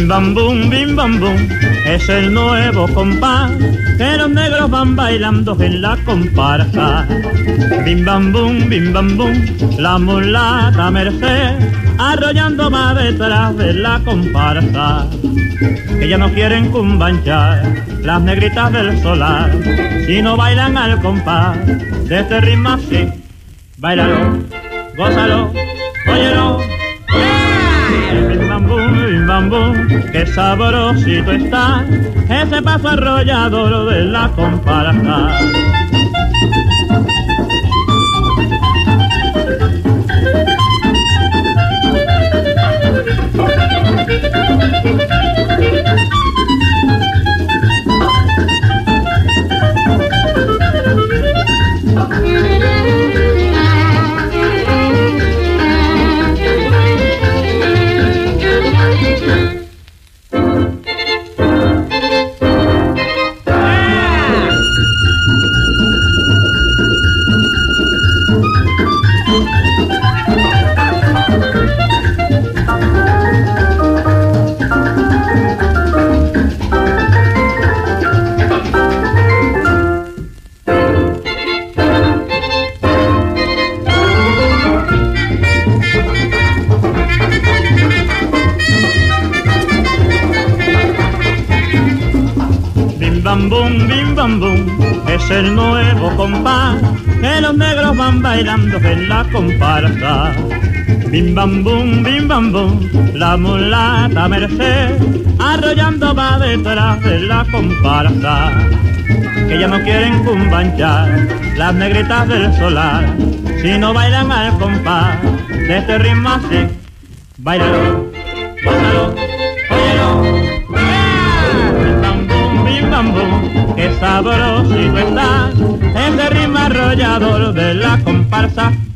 bim bam bum, es el nuevo compás que los negros van bailando en la comparsa. Bim bam bum, la mulata Merced arrollando va detrás de la comparsa. Que ya no quieren cumbanchar las negritas del solar, si no bailan al compás de este ritmo así. Báilalo, gózalo, óyelo. Bim bam bum, qué sabrosito está ese paso arrollador de la comparsa. Bim bam bum, es el nuevo compás que los negros van bailando en la comparsa. Bim bam bum, la mulata Merced arrollando va detrás de la comparsa. Que ya no quieren cumbanchar las negritas del solar, si no bailan al compás de este ritmo así. Báilalo, gózalo, óyelo. Qué sabrosito está ese ritmo arrollador de la comparsa.